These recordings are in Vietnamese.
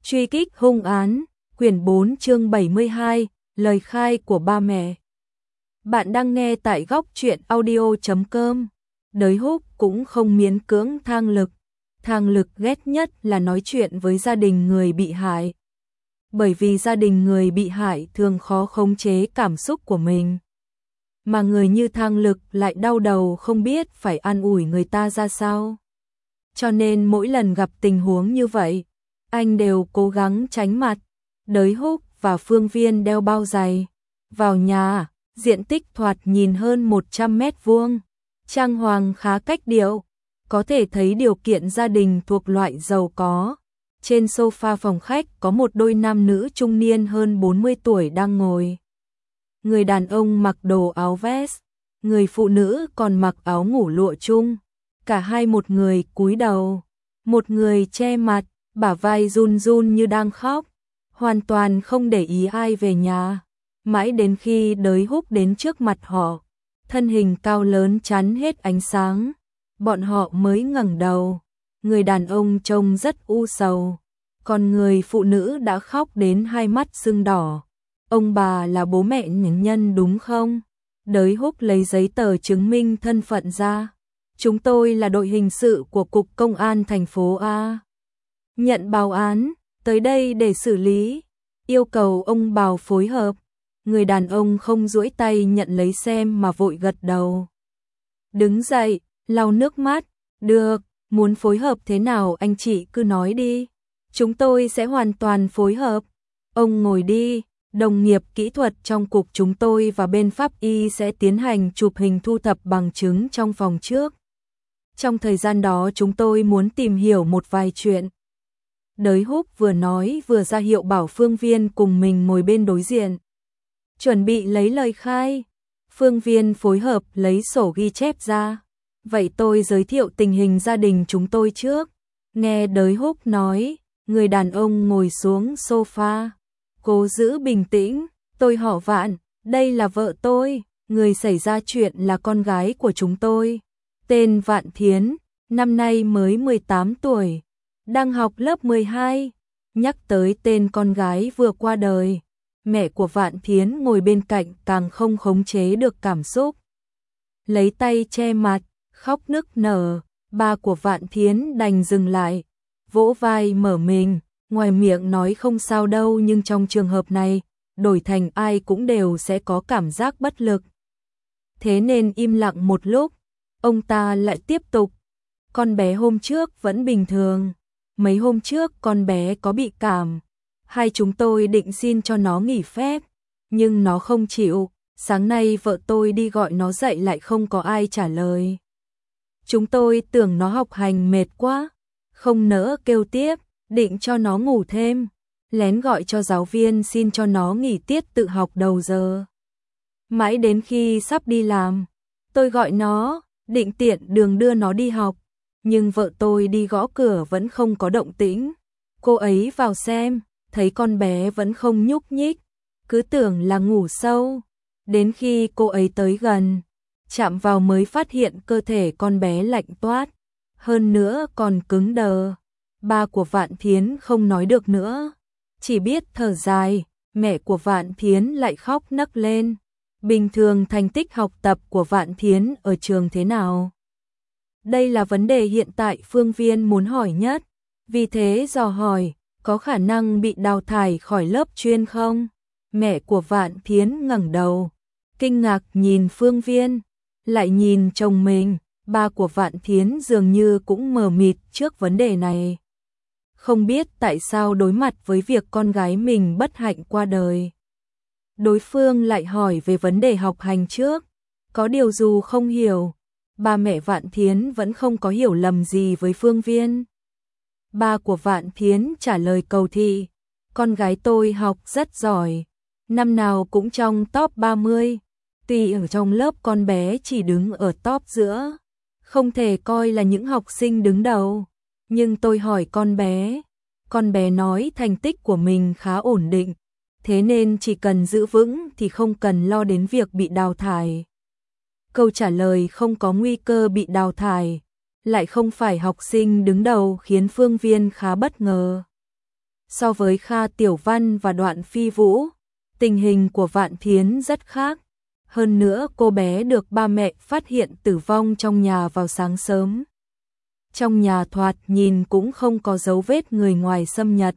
Truy kích hung án, quyển 4 chương 72, lời khai của ba mẹ. Bạn đang nghe tại góc truyện audio.com. Đới Húc cũng không miễn cưỡng Thang Lực. Thang Lực ghét nhất là nói chuyện với gia đình người bị hại. Bởi vì gia đình người bị hại thường khó khống chế cảm xúc của mình. Mà người như Thang Lực lại đau đầu không biết phải an ủi người ta ra sao. Cho nên mỗi lần gặp tình huống như vậy, anh đều cố gắng tránh mặt. Đới Húc và Phương Viên đeo bao giày. Vào nhà, diện tích thoạt nhìn hơn 100 mét vuông. Trang hoàng khá cách điệu. Có thể thấy điều kiện gia đình thuộc loại giàu có. Trên sofa phòng khách có một đôi nam nữ trung niên hơn 40 tuổi đang ngồi. Người đàn ông mặc đồ áo vest, người phụ nữ còn mặc áo ngủ lụa chung. Cả hai một người cúi đầu, một người che mặt, bả vai run run như đang khóc, hoàn toàn không để ý ai về nhà. Mãi đến khi Đới Húc đến trước mặt họ, thân hình cao lớn chắn hết ánh sáng, bọn họ mới ngẩng đầu. Người đàn ông trông rất u sầu, còn người phụ nữ đã khóc đến hai mắt sưng đỏ. Ông bà là bố mẹ nhân đúng không? Đới Húc lấy giấy tờ chứng minh thân phận ra. Chúng tôi là đội hình sự của Cục Công an thành phố A. Nhận báo án, tới đây để xử lý. Yêu cầu ông Bào phối hợp. Người đàn ông không duỗi tay nhận lấy xem mà vội gật đầu. Đứng dậy, lau nước mắt. Được, muốn phối hợp thế nào anh chị cứ nói đi. Chúng tôi sẽ hoàn toàn phối hợp. Ông ngồi đi. Đồng nghiệp kỹ thuật trong cục chúng tôi và bên pháp y sẽ tiến hành chụp hình thu thập bằng chứng trong phòng trước. Trong thời gian đó chúng tôi muốn tìm hiểu một vài chuyện. Đới Húc vừa nói vừa ra hiệu bảo Phương Viên cùng mình ngồi bên đối diện. Chuẩn bị lấy lời khai. Phương Viên phối hợp lấy sổ ghi chép ra. Vậy tôi giới thiệu tình hình gia đình chúng tôi trước. Nghe Đới Húc nói, người đàn ông ngồi xuống sofa. Cố giữ bình tĩnh, tôi họ Vạn, đây là vợ tôi, người xảy ra chuyện là con gái của chúng tôi. Tên Vạn Thiến, năm nay mới 18 tuổi, đang học lớp 12. Nhắc tới tên con gái vừa qua đời, mẹ của Vạn Thiến ngồi bên cạnh càng không khống chế được cảm xúc. Lấy tay che mặt, khóc nức nở, ba của Vạn Thiến đành dừng lại, vỗ vai mở mình. Ngoài miệng nói không sao đâu nhưng trong trường hợp này, đổi thành ai cũng đều sẽ có cảm giác bất lực. Thế nên im lặng một lúc, ông ta lại tiếp tục. Con bé hôm trước vẫn bình thường. Mấy hôm trước con bé có bị cảm. Hai chúng tôi định xin cho nó nghỉ phép, nhưng nó không chịu. Sáng nay vợ tôi đi gọi nó dậy lại không có ai trả lời. Chúng tôi tưởng nó học hành mệt quá, không nỡ kêu tiếp. Định cho nó ngủ thêm, lén gọi cho giáo viên xin cho nó nghỉ tiết tự học đầu giờ. Mãi đến khi sắp đi làm, tôi gọi nó, định tiện đường đưa nó đi học, nhưng vợ tôi đi gõ cửa vẫn không có động tĩnh. Cô ấy vào xem, thấy con bé vẫn không nhúc nhích, cứ tưởng là ngủ sâu. Đến khi cô ấy tới gần, chạm vào mới phát hiện cơ thể con bé lạnh toát, hơn nữa còn cứng đờ. Ba của Vạn Thiến không nói được nữa, chỉ biết thở dài. Mẹ của Vạn Thiến lại khóc nấc lên. Bình thường thành tích học tập của Vạn Thiến ở trường thế nào? Đây là vấn đề hiện tại Phương Viên muốn hỏi nhất, vì thế dò hỏi, có khả năng bị đào thải khỏi lớp chuyên không? Mẹ của Vạn Thiến ngẩng đầu, kinh ngạc nhìn Phương Viên, lại nhìn chồng mình. Ba của Vạn Thiến dường như cũng mờ mịt trước vấn đề này. Không biết tại sao đối mặt với việc con gái mình bất hạnh qua đời, đối phương lại hỏi về vấn đề học hành trước. Có điều dù không hiểu, ba mẹ Vạn Thiến vẫn không có hiểu lầm gì với Phương Viên. Ba của Vạn Thiến trả lời cầu thị, con gái tôi học rất giỏi, năm nào cũng trong top 30. Tuy ở trong lớp con bé chỉ đứng ở top giữa, không thể coi là những học sinh đứng đầu. Nhưng tôi hỏi con bé nói thành tích của mình khá ổn định, thế nên chỉ cần giữ vững thì không cần lo đến việc bị đào thải. Câu trả lời không có nguy cơ bị đào thải, lại không phải học sinh đứng đầu khiến Phương Viên khá bất ngờ. So với Kha Tiểu Văn và Đoạn Phi Vũ, tình hình của Vạn Thiến rất khác. Hơn nữa cô bé được ba mẹ phát hiện tử vong trong nhà vào sáng sớm. Trong nhà thoạt nhìn cũng không có dấu vết người ngoài xâm nhập.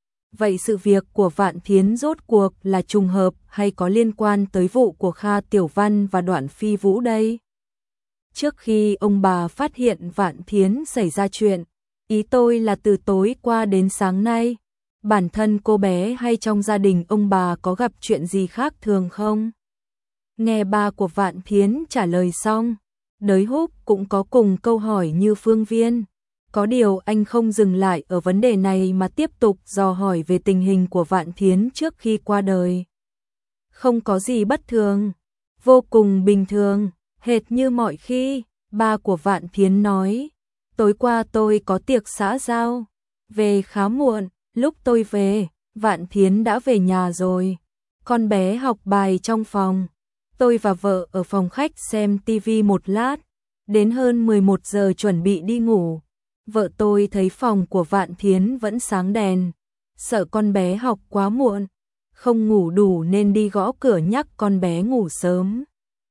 Vậy sự việc của Vạn Thiến rốt cuộc là trùng hợp hay có liên quan tới vụ của Kha Tiểu Văn và Đoạn Phi Vũ đây? Trước khi ông bà phát hiện Vạn Thiến xảy ra chuyện, ý tôi là từ tối qua đến sáng nay, bản thân cô bé hay trong gia đình ông bà có gặp chuyện gì khác thường không? Nghe ba của Vạn Thiến trả lời xong, Đới Húc cũng có cùng câu hỏi như Phương Viên. Có điều anh không dừng lại ở vấn đề này mà tiếp tục dò hỏi về tình hình của Vạn Thiến trước khi qua đời. Không có gì bất thường, vô cùng bình thường, hệt như mọi khi, ba của Vạn Thiến nói. Tối qua tôi có tiệc xã giao, về khá muộn, lúc tôi về, Vạn Thiến đã về nhà rồi. Con bé học bài trong phòng, tôi và vợ ở phòng khách xem tivi một lát, đến hơn 11 giờ chuẩn bị đi ngủ. Vợ tôi thấy phòng của Vạn Thiến vẫn sáng đèn, sợ con bé học quá muộn, không ngủ đủ nên đi gõ cửa nhắc con bé ngủ sớm.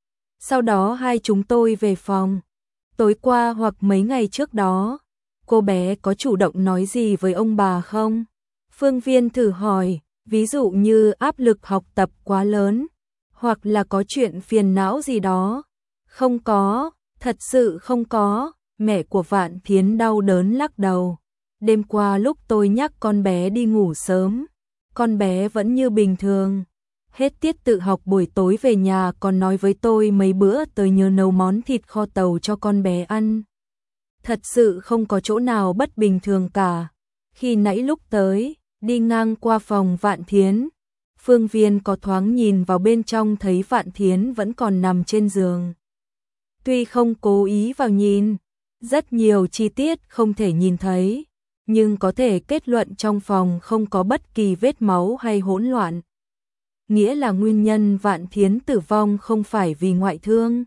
Sau đó hai chúng tôi về phòng. Tối qua hoặc mấy ngày trước đó, cô bé có chủ động nói gì với ông bà không? Phương Viên thử hỏi, ví dụ như áp lực học tập quá lớn, hoặc là có chuyện phiền não gì đó. Không có, thật sự không có. Mẹ của Vạn Thiến đau đớn lắc đầu. Đêm qua lúc tôi nhắc con bé đi ngủ sớm, con bé vẫn như bình thường. Hết tiết tự học buổi tối về nhà còn nói với tôi mấy bữa tới nhớ nấu món thịt kho tàu cho con bé ăn. Thật sự không có chỗ nào bất bình thường cả. Khi nãy lúc tới, đi ngang qua phòng Vạn Thiến, Phương Viên có thoáng nhìn vào bên trong thấy Vạn Thiến vẫn còn nằm trên giường. Tuy không cố ý vào nhìn, rất nhiều chi tiết không thể nhìn thấy, nhưng có thể kết luận trong phòng không có bất kỳ vết máu hay hỗn loạn. Nghĩa là nguyên nhân Vạn Thiến tử vong không phải vì ngoại thương.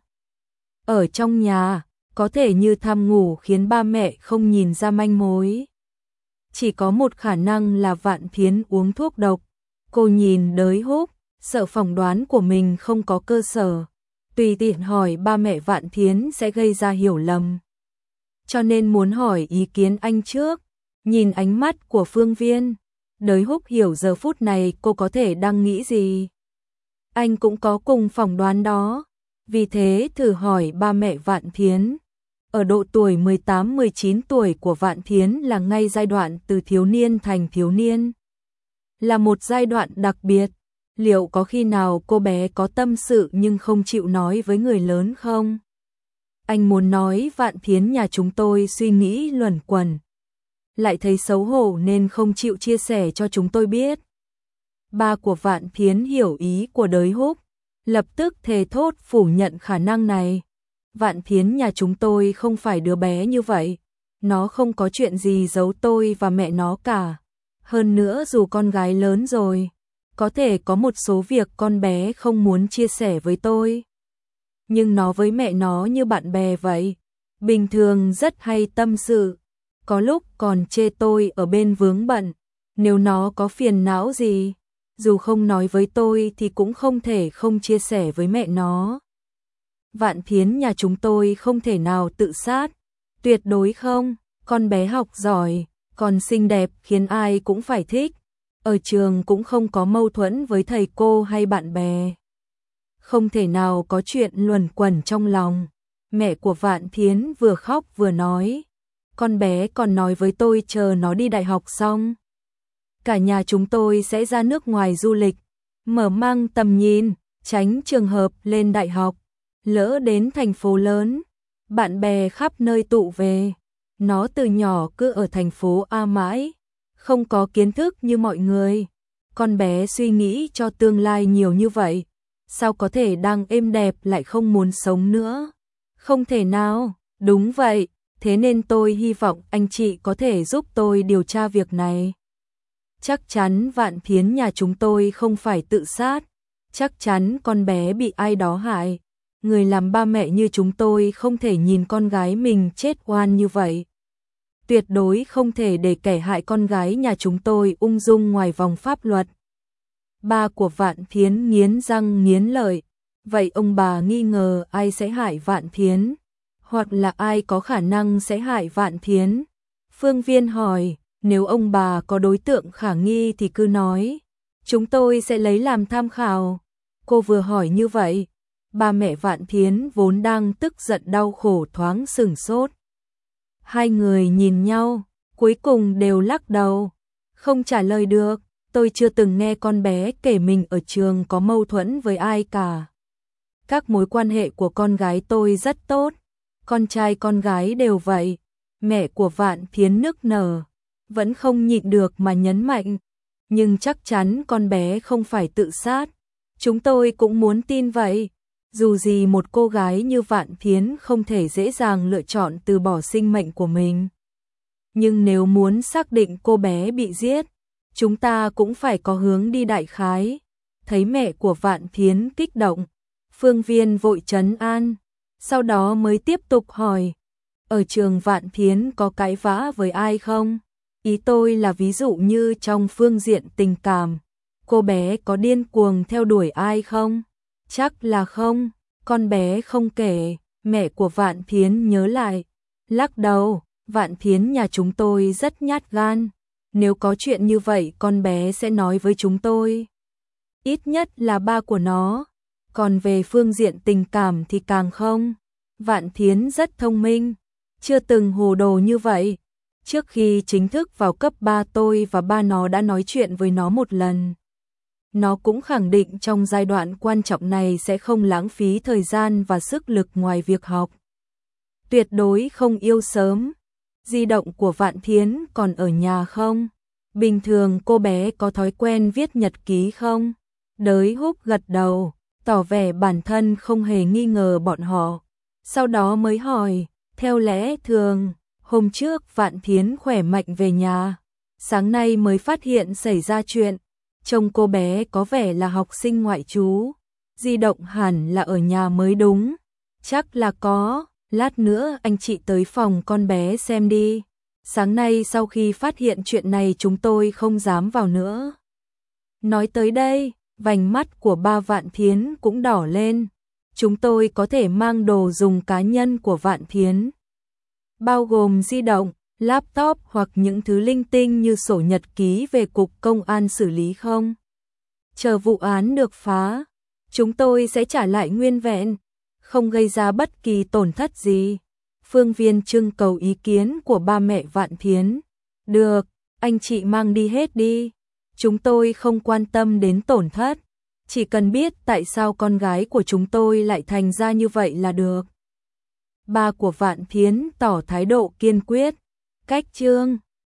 Ở trong nhà, có thể như tham ngủ khiến ba mẹ không nhìn ra manh mối. Chỉ có một khả năng là Vạn Thiến uống thuốc độc. Cô nhìn Đới Húc, sợ phỏng đoán của mình không có cơ sở. Tùy tiện hỏi ba mẹ Vạn Thiến sẽ gây ra hiểu lầm. Cho nên muốn hỏi ý kiến anh trước. Nhìn ánh mắt của Phương Viên, Đới Húc hiểu giờ phút này cô có thể đang nghĩ gì. Anh cũng có cùng phỏng đoán đó, vì thế thử hỏi ba mẹ Vạn Thiến. Ở độ tuổi 18-19 tuổi của Vạn Thiến là ngay giai đoạn từ thiếu niên thành thiếu niên. Là một giai đoạn đặc biệt, liệu có khi nào cô bé có tâm sự nhưng không chịu nói với người lớn không? Anh muốn nói Vạn Thiến nhà chúng tôi suy nghĩ luẩn quẩn, lại thấy xấu hổ nên không chịu chia sẻ cho chúng tôi biết. Ba của Vạn Thiến hiểu ý của Đới Húc, lập tức thề thốt phủ nhận khả năng này. Vạn Thiến nhà chúng tôi không phải đứa bé như vậy, nó không có chuyện gì giấu tôi và mẹ nó cả. Hơn nữa dù con gái lớn rồi, có thể có một số việc con bé không muốn chia sẻ với tôi. Nhưng nó với mẹ nó như bạn bè vậy, bình thường rất hay tâm sự. Có lúc còn chê tôi ở bên vướng bận, nếu nó có phiền não gì, dù không nói với tôi thì cũng không thể không chia sẻ với mẹ nó. Vạn Thiến nhà chúng tôi không thể nào tự sát, tuyệt đối không, con bé học giỏi, còn xinh đẹp khiến ai cũng phải thích, ở trường cũng không có mâu thuẫn với thầy cô hay bạn bè. Không thể nào có chuyện luẩn quẩn trong lòng. Mẹ của Vạn Thiến vừa khóc vừa nói, con bé còn nói với tôi chờ nó đi đại học xong, cả nhà chúng tôi sẽ ra nước ngoài du lịch, mở mang tầm nhìn, tránh trường hợp lên đại học, lỡ đến thành phố lớn, bạn bè khắp nơi tụ về. Nó từ nhỏ cứ ở thành phố A mãi, không có kiến thức như mọi người. Con bé suy nghĩ cho tương lai nhiều như vậy, sao có thể đang êm đẹp lại không muốn sống nữa? Không thể nào, đúng vậy, thế nên tôi hy vọng anh chị có thể giúp tôi điều tra việc này. Chắc chắn Vạn Thiến nhà chúng tôi không phải tự sát, chắc chắn con bé bị ai đó hại. Người làm ba mẹ như chúng tôi không thể nhìn con gái mình chết oan như vậy. tuyệt đối không thể để kẻ hại con gái nhà chúng tôi ung dung ngoài vòng pháp luật. Ba của Vạn Thiến nghiến răng nghiến lợi, vậy ông bà nghi ngờ ai sẽ hại Vạn Thiến, hoặc là ai có khả năng sẽ hại Vạn Thiến? Phương Viên hỏi, nếu ông bà có đối tượng khả nghi thì cứ nói, chúng tôi sẽ lấy làm tham khảo. Cô vừa hỏi như vậy, ba mẹ Vạn Thiến vốn đang tức giận đau khổ thoáng sửng sốt. Hai người nhìn nhau, cuối cùng đều lắc đầu, không trả lời được. Tôi chưa từng nghe con bé kể mình ở trường có mâu thuẫn với ai cả. Các mối quan hệ của con gái tôi rất tốt, con trai con gái đều vậy. Mẹ của Vạn Thiến nức nở, vẫn không nhịn được mà nhấn mạnh, nhưng chắc chắn con bé không phải tự sát. Chúng tôi cũng muốn tin vậy. Dù gì một cô gái như Vạn Thiến không thể dễ dàng lựa chọn từ bỏ sinh mệnh của mình. Nhưng nếu muốn xác định cô bé bị giết, chúng ta cũng phải có hướng đi đại khái. Thấy mẹ của Vạn Thiến kích động, Phương Viên vội trấn an, sau đó mới tiếp tục hỏi, ở trường Vạn Thiến có cãi vã với ai không? Ý tôi là ví dụ như trong phương diện tình cảm, cô bé có điên cuồng theo đuổi ai không? Chắc là không, con bé không kể. Mẹ của Vạn Thiến nhớ lại, lắc đầu, Vạn Thiến nhà chúng tôi rất nhát gan. Nếu có chuyện như vậy con bé sẽ nói với chúng tôi. Ít nhất là ba của nó. Còn về phương diện tình cảm thì càng không. Vạn Thiến rất thông minh, chưa từng hồ đồ như vậy. Trước khi chính thức vào cấp 3 tôi và ba nó đã nói chuyện với nó một lần. Nó cũng khẳng định trong giai đoạn quan trọng này sẽ không lãng phí thời gian và sức lực ngoài việc học. Tuyệt đối không yêu sớm. Di động của Vạn Thiến còn ở nhà không? Bình thường cô bé có thói quen viết nhật ký không? Đới Húc gật đầu, tỏ vẻ bản thân không hề nghi ngờ bọn họ. Sau đó mới hỏi, theo lẽ thường, hôm trước Vạn Thiến khỏe mạnh về nhà, sáng nay mới phát hiện xảy ra chuyện. Trông cô bé có vẻ là học sinh ngoại trú, di động hẳn là ở nhà mới đúng. Chắc là có, lát nữa anh chị tới phòng con bé xem đi. Sáng nay sau khi phát hiện chuyện này chúng tôi không dám vào nữa. Nói tới đây, vành mắt của ba Vạn Thiến cũng đỏ lên. Chúng tôi có thể mang đồ dùng cá nhân của Vạn Thiến, bao gồm di động, laptop hoặc những thứ linh tinh như sổ nhật ký về cục công an xử lý không? Chờ vụ án được phá, chúng tôi sẽ trả lại nguyên vẹn, không gây ra bất kỳ tổn thất gì. Phương Viên trưng cầu ý kiến của ba mẹ Vạn Thiến. Được, anh chị mang đi hết đi. Chúng tôi không quan tâm đến tổn thất, chỉ cần biết tại sao con gái của chúng tôi lại thành ra như vậy là được. Ba của Vạn Thiến tỏ thái độ kiên quyết. Cách chương